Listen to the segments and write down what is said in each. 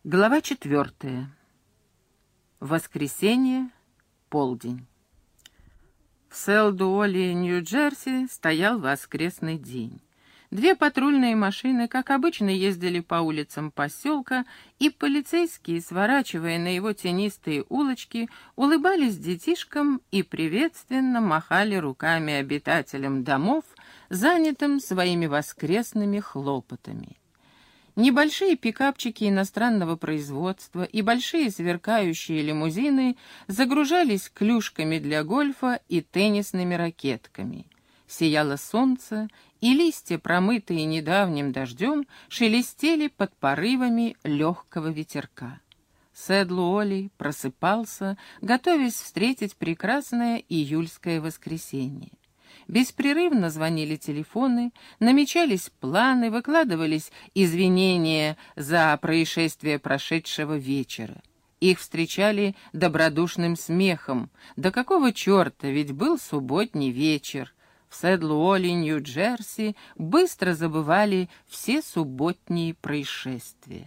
Глава 4. Воскресенье, полдень. В Селдуоле, Нью-Джерси, стоял воскресный день. Две патрульные машины, как обычно, ездили по улицам поселка, и полицейские, сворачивая на его тенистые улочки, улыбались детишкам и приветственно махали руками обитателям домов, занятым своими воскресными хлопотами. Небольшие пикапчики иностранного производства и большие сверкающие лимузины загружались клюшками для гольфа и теннисными ракетками. Сияло солнце, и листья, промытые недавним дождем, шелестели под порывами легкого ветерка. Седлуоли просыпался, готовясь встретить прекрасное июльское воскресенье. Беспрерывно звонили телефоны, намечались планы, выкладывались извинения за происшествие прошедшего вечера. Их встречали добродушным смехом. Да какого черта, ведь был субботний вечер. В Седлуоле, Нью-Джерси, быстро забывали все субботние происшествия.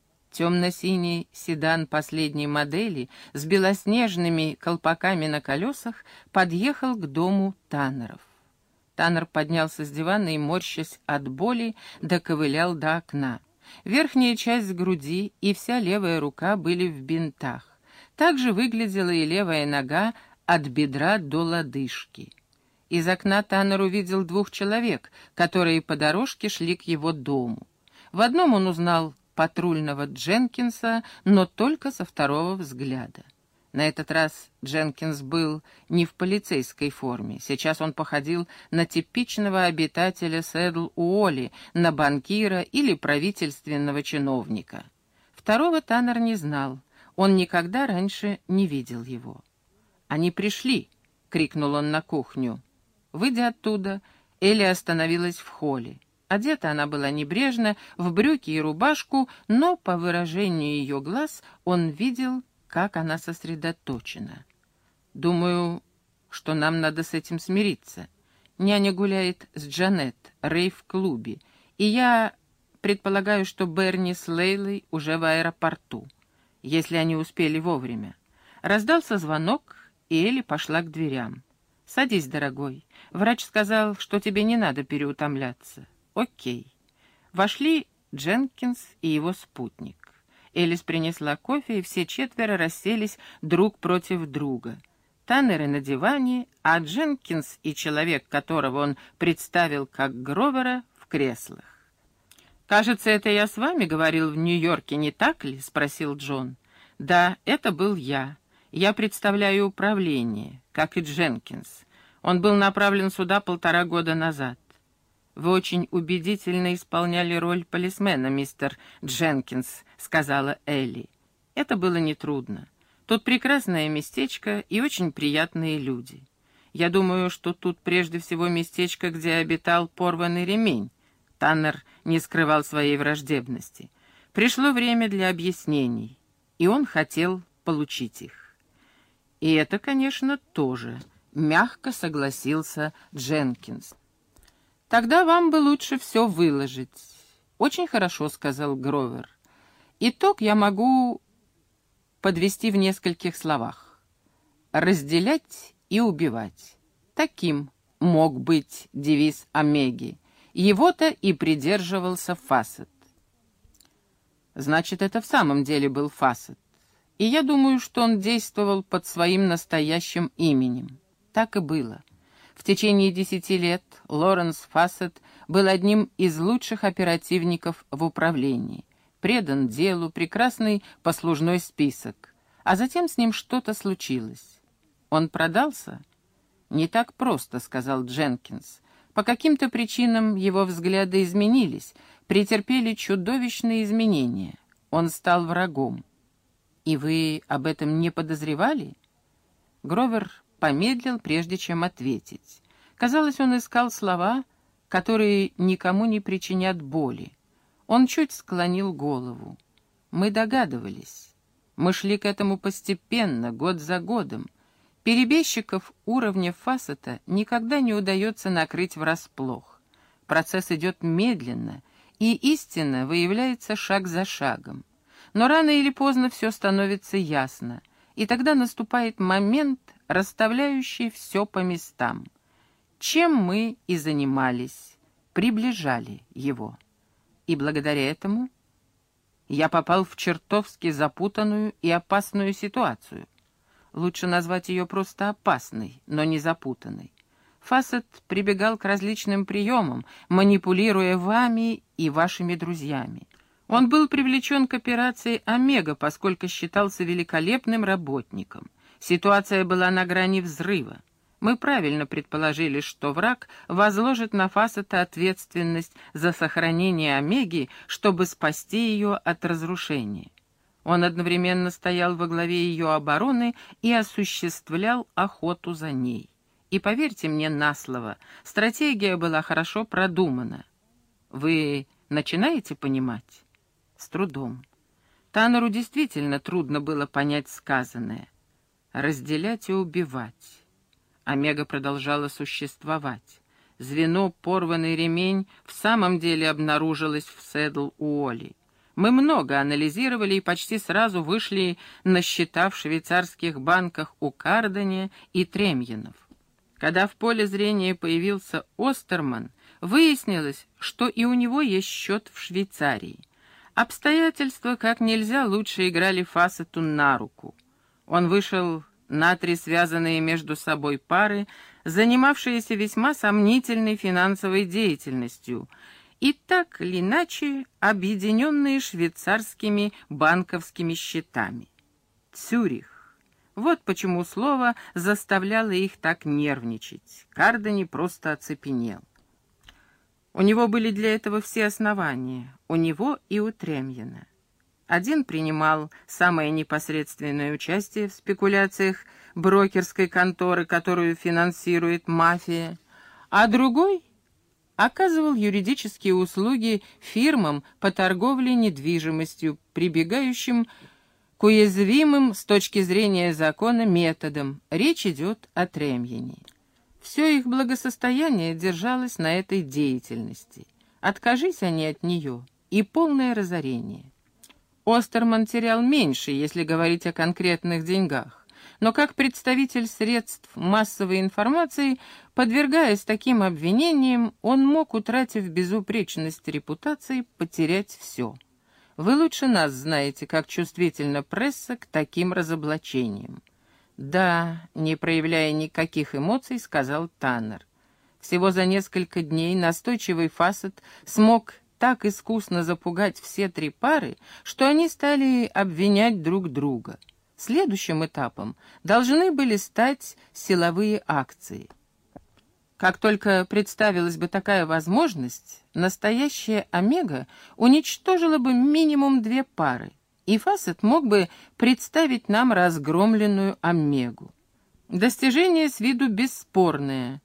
Темно-синий седан последней модели с белоснежными колпаками на колесах подъехал к дому Таннеров. Таннер поднялся с дивана и, морщась от боли, доковылял до окна. Верхняя часть груди и вся левая рука были в бинтах. Так же выглядела и левая нога от бедра до лодыжки. Из окна Таннер увидел двух человек, которые по дорожке шли к его дому. В одном он узнал патрульного Дженкинса, но только со второго взгляда. На этот раз Дженкинс был не в полицейской форме. Сейчас он походил на типичного обитателя Седл-Уолли, на банкира или правительственного чиновника. Второго Таннер не знал, он никогда раньше не видел его. «Они пришли!» — крикнул он на кухню. Выйдя оттуда, Элли остановилась в холле. Одета она была небрежно, в брюки и рубашку, но по выражению ее глаз он видел, как она сосредоточена. «Думаю, что нам надо с этим смириться. Няня гуляет с Джанет, Рэй в клубе, и я предполагаю, что Берни с Лейлой уже в аэропорту, если они успели вовремя». Раздался звонок, и Элли пошла к дверям. «Садись, дорогой. Врач сказал, что тебе не надо переутомляться». «Окей». Вошли Дженкинс и его спутник. Элис принесла кофе, и все четверо расселись друг против друга. Таннеры на диване, а Дженкинс и человек, которого он представил как Гровера, в креслах. «Кажется, это я с вами говорил в Нью-Йорке, не так ли?» — спросил Джон. «Да, это был я. Я представляю управление, как и Дженкинс. Он был направлен сюда 1,5 года назад. «Вы очень убедительно исполняли роль полисмена, мистер Дженкинс», — сказала Элли. «Это было нетрудно. Тут прекрасное местечко и очень приятные люди. Я думаю, что тут прежде всего местечко, где обитал порванный ремень». Таннер не скрывал своей враждебности. Пришло время для объяснений, и он хотел получить их. «И это, конечно, тоже», — мягко согласился Дженкинс. «Тогда вам бы лучше все выложить». «Очень хорошо», — сказал Гровер. «Итог я могу подвести в нескольких словах. Разделять и убивать. Таким мог быть девиз Омеги. Его-то и придерживался Фассет». «Значит, это в самом деле был Фассет. И я думаю, что он действовал под своим настоящим именем». Так и было. В течение 10 лет Лоренс Фассет был одним из лучших оперативников в управлении. Предан делу, прекрасный послужной список. А затем с ним что-то случилось. Он продался? «Не так просто», — сказал Дженкинс. «По каким-то причинам его взгляды изменились, претерпели чудовищные изменения. Он стал врагом». «И вы об этом не подозревали?» Гровер помедлил, прежде чем ответить. Казалось, он искал слова, которые никому не причинят боли. Он чуть склонил голову. «Мы догадывались. Мы шли к этому постепенно, год за годом. Перебежчиков уровня Фассета никогда не удается накрыть врасплох. Процесс идет медленно, и истина выявляется шаг за шагом. Но рано или поздно все становится ясно, и тогда наступает момент, расставляющий все по местам. Чем мы и занимались, приближали его. И благодаря этому я попал в чертовски запутанную и опасную ситуацию. Лучше назвать ее просто опасной, но не запутанной. Фассет прибегал к различным приемам, манипулируя вами и вашими друзьями. Он был привлечен к операции «Омега», поскольку считался великолепным работником. Ситуация была на грани взрыва. Мы правильно предположили, что враг возложит на Фассета ответственность за сохранение Омеги, чтобы спасти ее от разрушения. Он одновременно стоял во главе ее обороны и осуществлял охоту за ней. И поверьте мне на слово, стратегия была хорошо продумана. Вы начинаете понимать? С трудом. Таннеру действительно трудно было понять сказанное. Разделять и убивать. Омега продолжала существовать. Звено «Порванный ремень» в самом деле обнаружилось в Седл-Уолли. Мы много анализировали и почти сразу вышли на счета в швейцарских банках у Кардани и Тремьенов. Когда в поле зрения появился Остерман, выяснилось, что и у него есть счет в Швейцарии. Обстоятельства как нельзя лучше играли Фассету на руку. Он вышел на 3 связанные между собой пары, занимавшиеся весьма сомнительной финансовой деятельностью, и так или иначе объединенные швейцарскими банковскими счетами. Цюрих. Вот почему слово заставляло их так нервничать. Кардани просто оцепенел. У него были для этого все основания, у него и у Тремьена. Один принимал самое непосредственное участие в спекуляциях брокерской конторы, которую финансирует мафия, а другой оказывал юридические услуги фирмам по торговле недвижимостью, прибегающим к уязвимым с точки зрения закона методам. Речь идет о Тремьене. Все их благосостояние держалось на этой деятельности. Откажись они от нее, и полное разорение. Остерман терял меньше, если говорить о конкретных деньгах, но как представитель средств массовой информации, подвергаясь таким обвинениям, он мог, утратив безупречность репутации, потерять все. Вы лучше нас знаете, как чувствительна пресса к таким разоблачениям. «Да», — не проявляя никаких эмоций, сказал Таннер. Всего за несколько дней настойчивый Фассет смог так искусно запугать все 3 пары, что они стали обвинять друг друга. Следующим этапом должны были стать силовые акции. Как только представилась бы такая возможность, настоящая Омега уничтожила бы минимум 2 пары, и Фассет мог бы представить нам разгромленную Омегу. Достижение с виду бесспорное,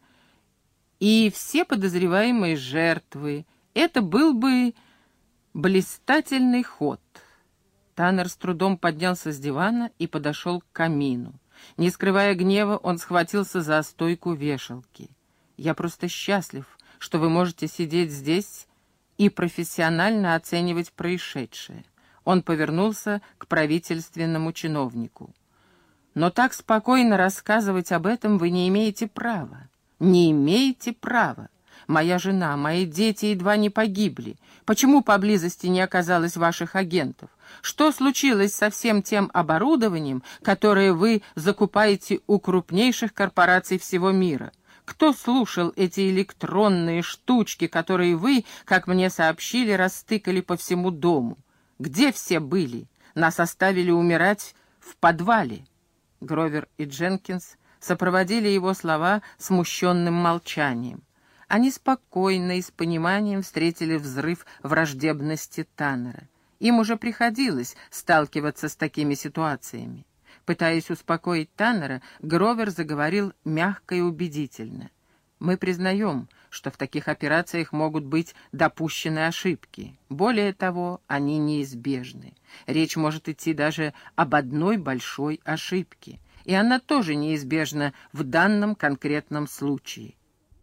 и все подозреваемые жертвы. Это был бы блистательный ход. Таннер с трудом поднялся с дивана и подошел к камину. Не скрывая гнева, он схватился за стойку вешалки. «Я просто счастлив, что вы можете сидеть здесь и профессионально оценивать происшедшее». Он повернулся к правительственному чиновнику. «Но так спокойно рассказывать об этом вы не имеете права. Не имеете права. Моя жена, мои дети едва не погибли. Почему поблизости не оказалось ваших агентов? Что случилось со всем тем оборудованием, которое вы закупаете у крупнейших корпораций всего мира? Кто слушал эти электронные штучки, которые вы, как мне сообщили, растыкали по всему дому? Где все были? Нас оставили умирать в подвале». Гровер и Дженкинс сопроводили его слова смущенным молчанием. Они спокойно и с пониманием встретили взрыв враждебности Таннера. Им уже приходилось сталкиваться с такими ситуациями. Пытаясь успокоить Таннера, Гровер заговорил мягко и убедительно. «Мы признаем, что в таких операциях могут быть допущены ошибки. Более того, они неизбежны. Речь может идти даже об одной большой ошибке. И она тоже неизбежна в данном конкретном случае».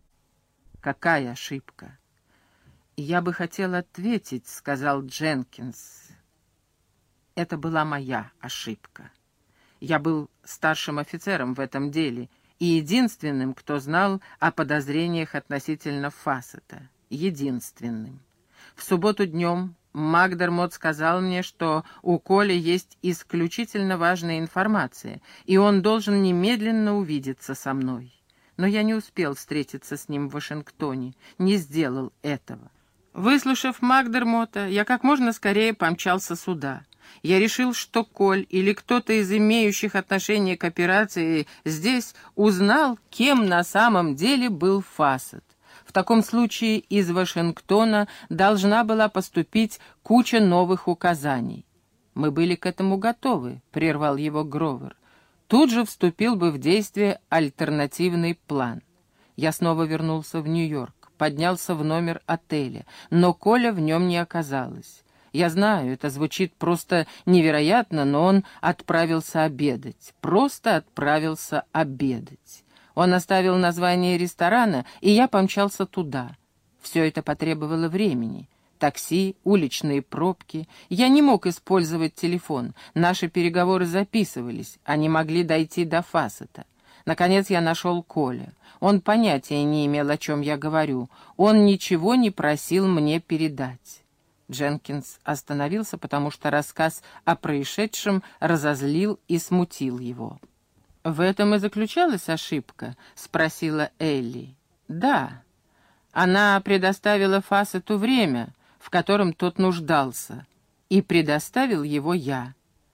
«Какая ошибка?» «Я бы хотел ответить», — сказал Дженкинс. Это была моя ошибка. Я был старшим офицером в этом деле и единственным, кто знал о подозрениях относительно Фассета. Единственным. В субботу днем Макдермот сказал мне, что у Коли есть исключительно важная информация, и он должен немедленно увидеться со мной. Но я не успел встретиться с ним в Вашингтоне, не сделал этого. Выслушав Макдермота, я как можно скорее помчался сюда. Я решил, что Коль или кто-то из имеющих отношение к операции здесь узнал, кем на самом деле был Фассет. В таком случае из Вашингтона должна была поступить куча новых указаний. «Мы были к этому готовы», — прервал его Гровер. «Тут же вступил бы в действие альтернативный план». Я снова вернулся в Нью-Йорк, поднялся в номер отеля, но Коля в нем не оказалось. Я знаю, это звучит просто невероятно, но он отправился обедать. Просто отправился обедать. Он оставил название ресторана, и я помчался туда. Все это потребовало времени. Такси, уличные пробки. Я не мог использовать телефон. Наши переговоры записывались. Они могли дойти до Фассета. Наконец я нашел Коля. Он понятия не имел, о чем я говорю. Он ничего не просил мне передать. Дженкинс остановился, потому что рассказ о происшедшем разозлил и смутил его. «В этом и заключалась ошибка?» — спросила Элли. «Да. Она предоставила Фассету время, в котором тот нуждался, и предоставил его я.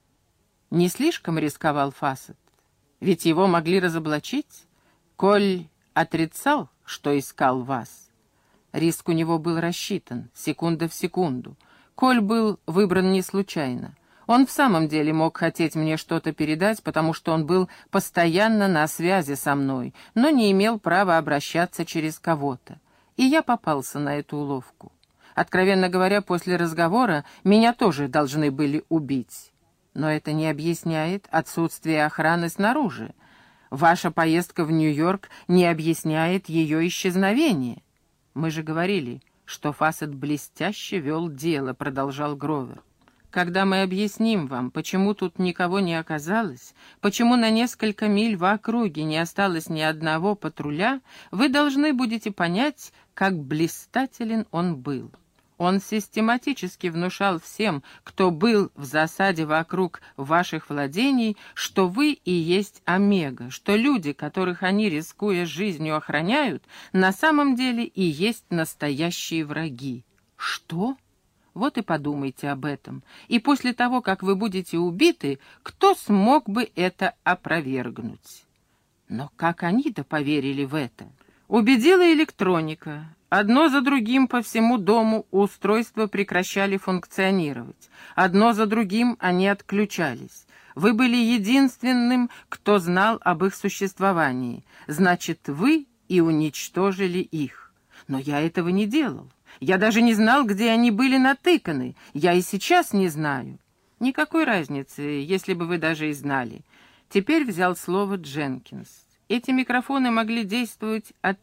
Не слишком рисковал Фассет? Ведь его могли разоблачить. Коль отрицал, что искал вас. Риск у него был рассчитан, секунда в секунду. Коль был выбран не случайно. Он в самом деле мог хотеть мне что-то передать, потому что он был постоянно на связи со мной, но не имел права обращаться через кого-то. И я попался на эту уловку. Откровенно говоря, после разговора меня тоже должны были убить. Но это не объясняет отсутствие охраны снаружи. Ваша поездка в Нью-Йорк не объясняет ее исчезновение. Мы же говорили, что Фассет блестяще вел дело, продолжал Гровер. Когда мы объясним вам, почему тут никого не оказалось, почему на несколько миль в округе не осталось ни одного патруля, вы должны будете понять, как блистателен он был. Он систематически внушал всем, кто был в засаде вокруг ваших владений, что вы и есть Омега, что люди, которых они, рискуя жизнью, охраняют, на самом деле и есть настоящие враги. Что? Вот и подумайте об этом. И после того, как вы будете убиты, кто смог бы это опровергнуть? Но как они-то поверили в это? Убедила электроника. Одно за другим по всему дому устройства прекращали функционировать. Одно за другим они отключались. Вы были единственным, кто знал об их существовании. Значит, вы и уничтожили их. Но я этого не делал. Я даже не знал, где они были натыканы. Я и сейчас не знаю. Никакой разницы, если бы вы даже и знали. Теперь взял слово Дженкинс. Эти микрофоны могли действовать от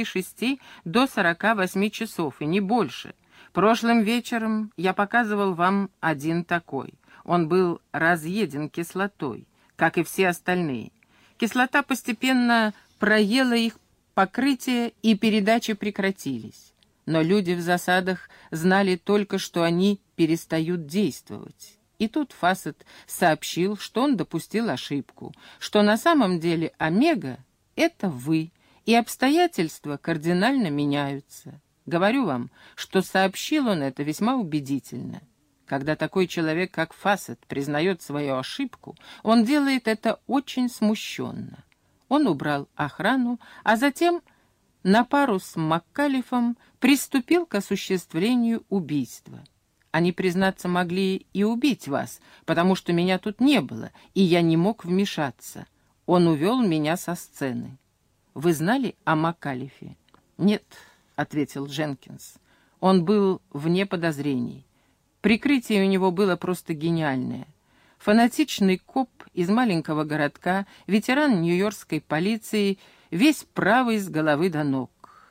36 до 48 часов, и не больше. Прошлым вечером я показывал вам один такой. Он был разъеден кислотой, как и все остальные. Кислота постепенно проела их покрытие, и передачи прекратились. Но люди в засадах знали только, что они перестают действовать. И тут Фассет сообщил, что он допустил ошибку, что на самом деле Омега — это вы, и обстоятельства кардинально меняются. Говорю вам, что сообщил он это весьма убедительно. Когда такой человек, как Фассет, признает свою ошибку, он делает это очень смущенно. Он убрал охрану, а затем на пару с Маккалифом приступил к осуществлению убийства. Они, признаться, могли и убить вас, потому что меня тут не было, и я не мог вмешаться. Он увел меня со сцены. Вы знали о Маккалифе? Нет, — ответил Дженкинс. Он был вне подозрений. Прикрытие у него было просто гениальное. Фанатичный коп из маленького городка, ветеран нью-йоркской полиции, весь правый с головы до ног.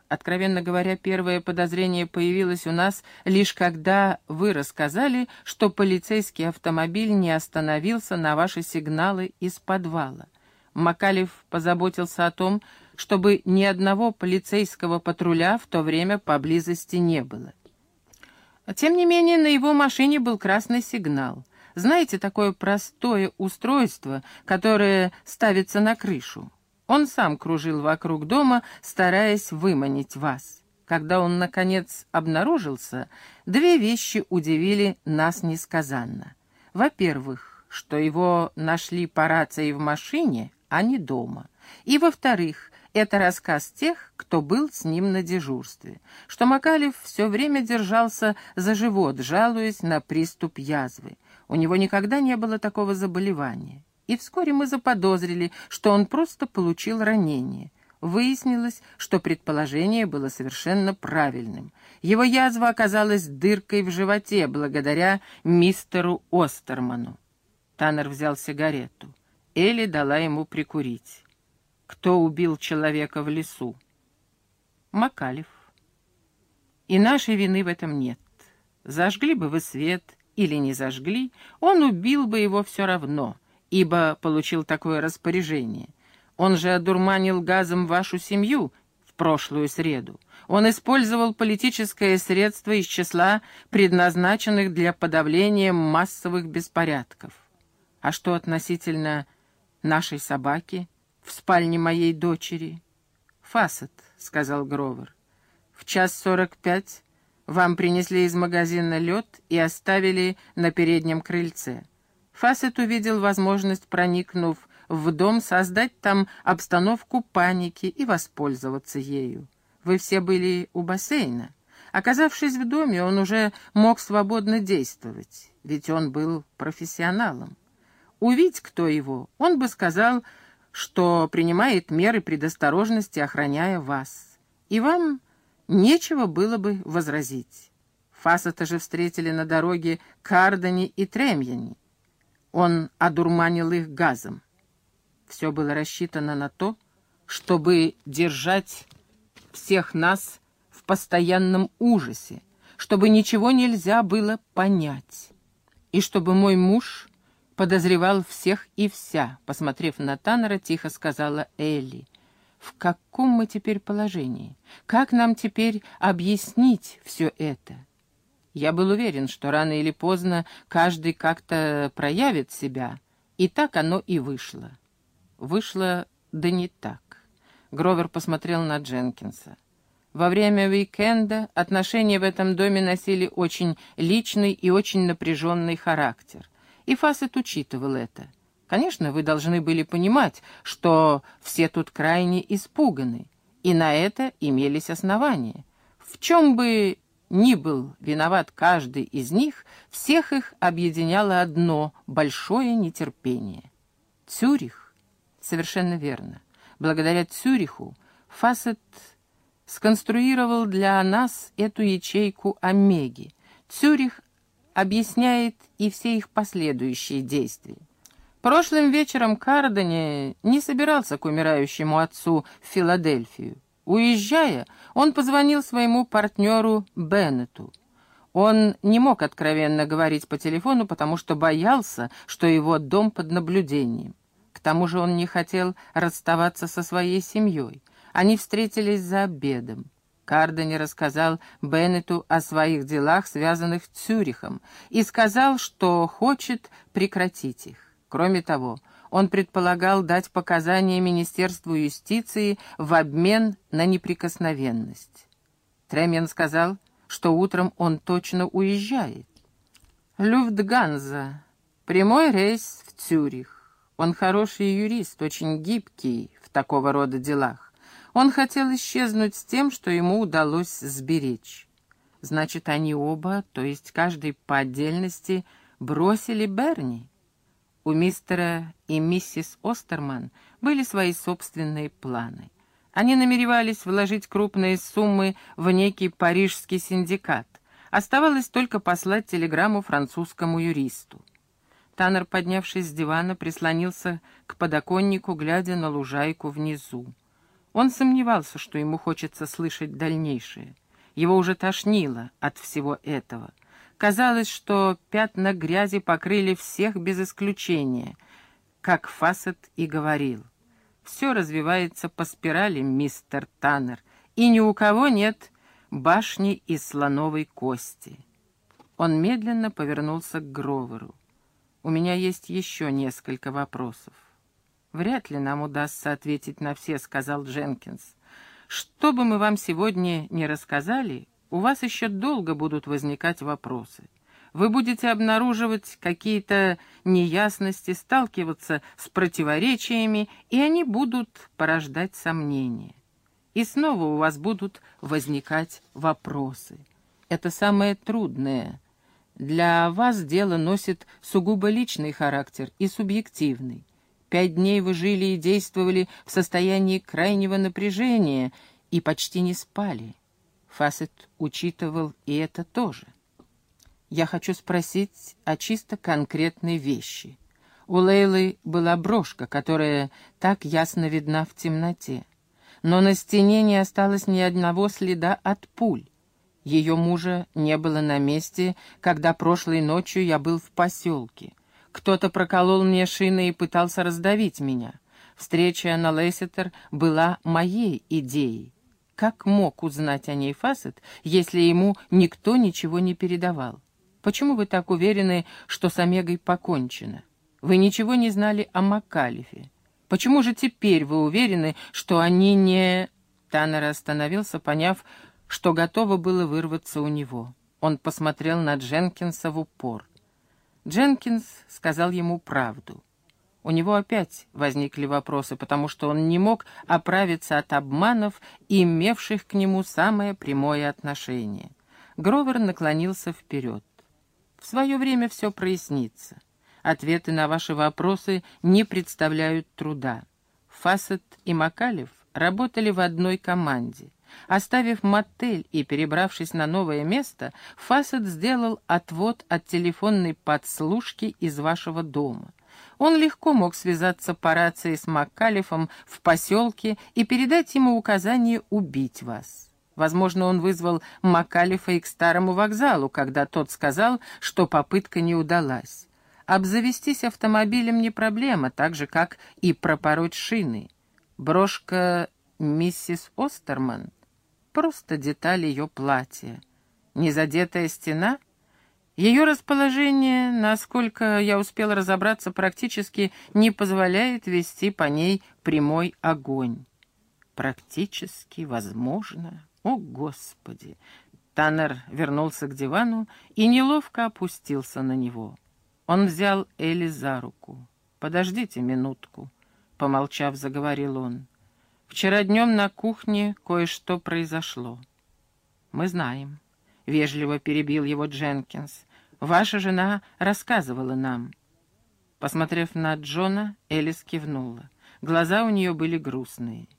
Откровенно говоря, первое подозрение появилось у нас лишь когда вы рассказали, что полицейский автомобиль не остановился на ваши сигналы из подвала. Макалев позаботился о том, чтобы ни одного полицейского патруля в то время поблизости не было. Тем не менее, на его машине был красный сигнал. Знаете, такое простое устройство, которое ставится на крышу? Он сам кружил вокруг дома, стараясь выманить вас. Когда он, наконец, обнаружился, две вещи удивили нас несказанно. Во-первых, что его нашли по рации в машине, а не дома. И, во-вторых, это рассказ тех, кто был с ним на дежурстве, что Макалев все время держался за живот, жалуясь на приступ язвы. У него никогда не было такого заболевания. И вскоре мы заподозрили, что он просто получил ранение. Выяснилось, что предположение было совершенно правильным. Его язва оказалась дыркой в животе благодаря мистеру Остерману. Таннер взял сигарету. Элли дала ему прикурить. Кто убил человека в лесу? Макалев. И нашей вины в этом нет. Зажгли бы вы свет или не зажгли, он убил бы его все равно, ибо получил такое распоряжение. Он же одурманил газом вашу семью в прошлую среду. Он использовал политическое средство из числа предназначенных для подавления массовых беспорядков. А что относительно нашей собаки в спальне моей дочери? «Фассет», — сказал Гровер. «В 1:45 вам принесли из магазина лед и оставили на переднем крыльце. Фассет увидел возможность, проникнув в дом, создать там обстановку паники и воспользоваться ею. Вы все были у бассейна. Оказавшись в доме, он уже мог свободно действовать, ведь он был профессионалом. Увидь, кто его, он бы сказал, что принимает меры предосторожности, охраняя вас. И вам нечего было бы возразить. Фассета же встретили на дороге к Ардене и Тремьяне. Он одурманил их газом. Все было рассчитано на то, чтобы держать всех нас в постоянном ужасе, чтобы ничего нельзя было понять, и чтобы мой муж подозревал всех и вся. Посмотрев на Таннера, тихо сказала Элли. В каком мы теперь положении? Как нам теперь объяснить все это? Я был уверен, что рано или поздно каждый как-то проявит себя, и так оно и вышло. Вышло, да не так. Гровер посмотрел на Дженкинса. Во время уикенда отношения в этом доме носили очень личный и очень напряженный характер. И Фассет учитывал это. Конечно, вы должны были понимать, что все тут крайне испуганы, и на это имелись основания. В чем бы ни был виноват каждый из них, всех их объединяло одно большое нетерпение. Цюрих, совершенно верно. Благодаря Цюриху Фассет сконструировал для нас эту ячейку Омеги. Цюрих объясняет и все их последующие действия. Прошлым вечером Кардани не собирался к умирающему отцу в Филадельфию. Уезжая, он позвонил своему партнеру Беннету. Он не мог откровенно говорить по телефону, потому что боялся, что его дом под наблюдением. К тому же он не хотел расставаться со своей семьей. Они встретились за обедом. Кардани рассказал Беннету о своих делах, связанных с Цюрихом, и сказал, что хочет прекратить их. Кроме того, он предполагал дать показания Министерству юстиции в обмен на неприкосновенность. Тремьян сказал, что утром он точно уезжает. Люфтганза. Прямой рейс в Цюрих. Он хороший юрист, очень гибкий в такого рода делах. Он хотел исчезнуть с тем, что ему удалось сберечь. Значит, они оба, то есть каждый по отдельности, бросили Берни. У мистера и миссис Остерман были свои собственные планы. Они намеревались вложить крупные суммы в некий парижский синдикат. Оставалось только послать телеграмму французскому юристу. Таннер, поднявшись с дивана, прислонился к подоконнику, глядя на лужайку внизу. Он сомневался, что ему хочется слышать дальнейшее. Его уже тошнило от всего этого. Казалось, что пятна грязи покрыли всех без исключения, как Фассет и говорил. «Все развивается по спирали, мистер Таннер, и ни у кого нет башни из слоновой кости». Он медленно повернулся к Гроверу. «У меня есть еще несколько вопросов». «Вряд ли нам удастся ответить на все», — сказал Дженкинс. «Что бы мы вам сегодня не рассказали, у вас еще долго будут возникать вопросы. Вы будете обнаруживать какие-то неясности, сталкиваться с противоречиями, и они будут порождать сомнения. И снова у вас будут возникать вопросы. Это самое трудное. Для вас дело носит сугубо личный характер и субъективный. 5 дней вы жили и действовали в состоянии крайнего напряжения и почти не спали. Фассет учитывал и это тоже. Я хочу спросить о чисто конкретной вещи. У Лейлы была брошка, которая так ясно видна в темноте. Но на стене не осталось ни одного следа от пуль. Ее мужа не было на месте, когда прошлой ночью я был в поселке. Кто-то проколол мне шины и пытался раздавить меня. Встреча на Лесситер была моей идеей. Как мог узнать о ней Фассет, если ему никто ничего не передавал? Почему вы так уверены, что с Омегой покончено? Вы ничего не знали о Маккалифе. Почему же теперь вы уверены, что они не...» Таннер остановился, поняв, что готово было вырваться у него. Он посмотрел на Дженкинса в упор. Дженкинс сказал ему правду. У него опять возникли вопросы, потому что он не мог оправиться от обманов, имевших к нему самое прямое отношение. Гровер наклонился вперед. «В свое время все прояснится. Ответы на ваши вопросы не представляют труда. Фассет и Маккалиф работали в одной команде. Оставив мотель и перебравшись на новое место, Фассет сделал отвод от телефонной подслушки из вашего дома. Он легко мог связаться по рации с Маккалифом в поселке и передать ему указание убить вас. Возможно, он вызвал Маккалифа и к старому вокзалу, когда тот сказал, что попытка не удалась. Обзавестись автомобилем не проблема, так же, как и пропороть шины. Брошка миссис Остерман — просто деталь ее платья. Незадетая стена — ее расположение, насколько я успел разобраться, практически не позволяет вести по ней прямой огонь. Практически возможно. О, Господи! Таннер вернулся к дивану и неловко опустился на него. Он взял Элли за руку. «Подождите минутку», — помолчав, заговорил он. «Вчера днем на кухне кое-что произошло». «Мы знаем», — вежливо перебил его Дженкинс. «Ваша жена рассказывала нам». Посмотрев на Джона, Элис кивнула. Глаза у нее были грустные.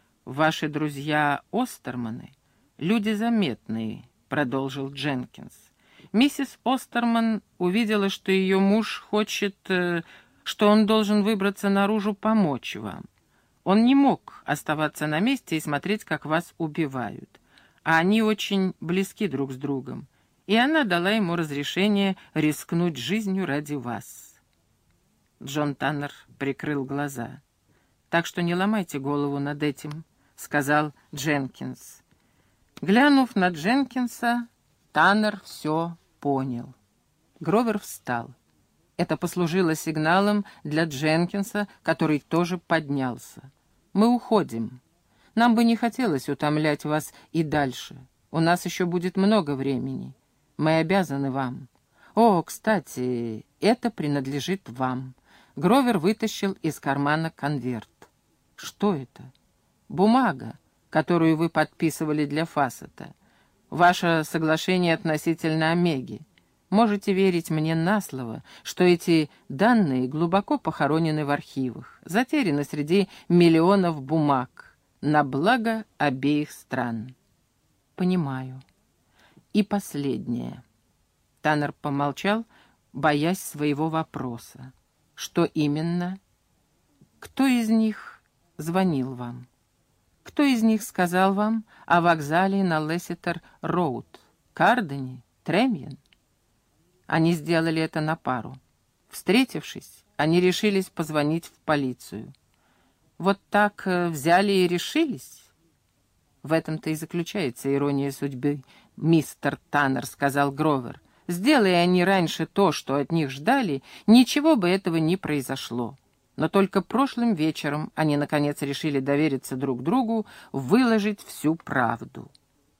«Ваши друзья Остерманы — люди заметные», — продолжил Дженкинс. «Миссис Остерман увидела, что ее муж хочет, что он должен выбраться наружу помочь вам. Он не мог оставаться на месте и смотреть, как вас убивают. А они очень близки друг с другом, и она дала ему разрешение рискнуть жизнью ради вас». Джон Таннер прикрыл глаза. «Так что не ломайте голову над этим», — сказал Дженкинс. Глянув на Дженкинса, Таннер все понял. Гровер встал. Это послужило сигналом для Дженкинса, который тоже поднялся. «Мы уходим. Нам бы не хотелось утомлять вас и дальше. У нас еще будет много времени. Мы обязаны вам. О, кстати, это принадлежит вам». Гровер вытащил из кармана конверт. «Что это?» «Бумага, которую вы подписывали для Фассета. Ваше соглашение относительно Омеги. Можете верить мне на слово, что эти данные глубоко похоронены в архивах, затеряны среди миллионов бумаг, на благо обеих стран». «Понимаю. И последнее». Таннер помолчал, боясь своего вопроса. «Что именно? Кто из них звонил вам?» Кто из них сказал вам о вокзале на Лесситер-Роуд? Кардени? Тремьен? Они сделали это на пару. Встретившись, они решились позвонить в полицию. Вот так взяли и решились? В этом-то и заключается ирония судьбы, мистер Таннер, сказал Гровер. Сделая они раньше то, что от них ждали, ничего бы этого не произошло. Но только прошлым вечером они, наконец, решили довериться друг другу, выложить всю правду.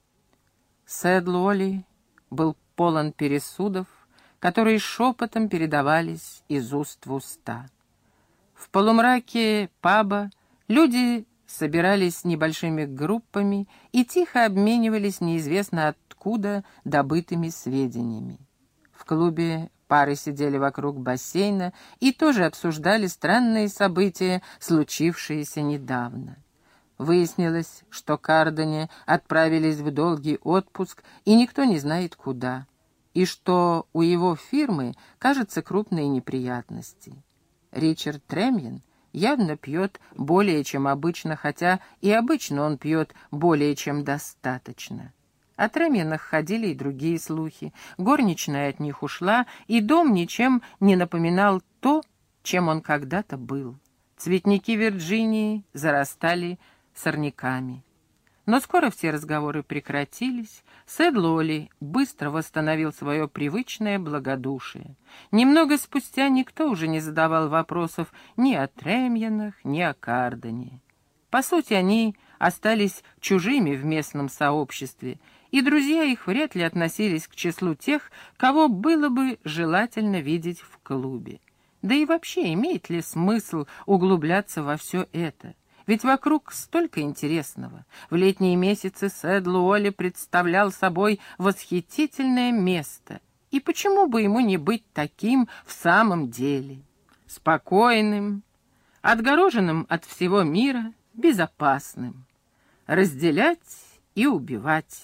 Сэд Луолли был полон пересудов, которые шепотом передавались из уст в уста. В полумраке паба люди собирались небольшими группами и тихо обменивались неизвестно откуда добытыми сведениями. В клубе пары сидели вокруг бассейна и тоже обсуждали странные события, случившиеся недавно. Выяснилось, что Кардени отправились в долгий отпуск, и никто не знает куда, и что у его фирмы, кажется, крупные неприятности. Ричард Тремьен явно пьет более, чем обычно, хотя и обычно он пьет более, чем достаточно. О Тремьенах ходили и другие слухи. Горничная от них ушла, и дом ничем не напоминал то, чем он когда-то был. Цветники Вирджинии зарастали сорняками. Но скоро все разговоры прекратились. Сэд Луолли быстро восстановил свое привычное благодушие. Немного спустя никто уже не задавал вопросов ни о Тремьенах, ни о Кардене. По сути, они остались чужими в местном сообществе, и друзья их вряд ли относились к числу тех, кого было бы желательно видеть в клубе. Да и вообще, имеет ли смысл углубляться во все это? Ведь вокруг столько интересного. В летние месяцы Сэд Луолли представлял собой восхитительное место. И почему бы ему не быть таким в самом деле? Спокойным, отгороженным от всего мира, безопасным. Разделять и убивать.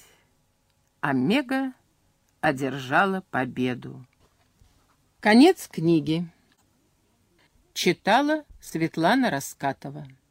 Омега одержала победу. Конец книги. Читала Светлана Раскатова.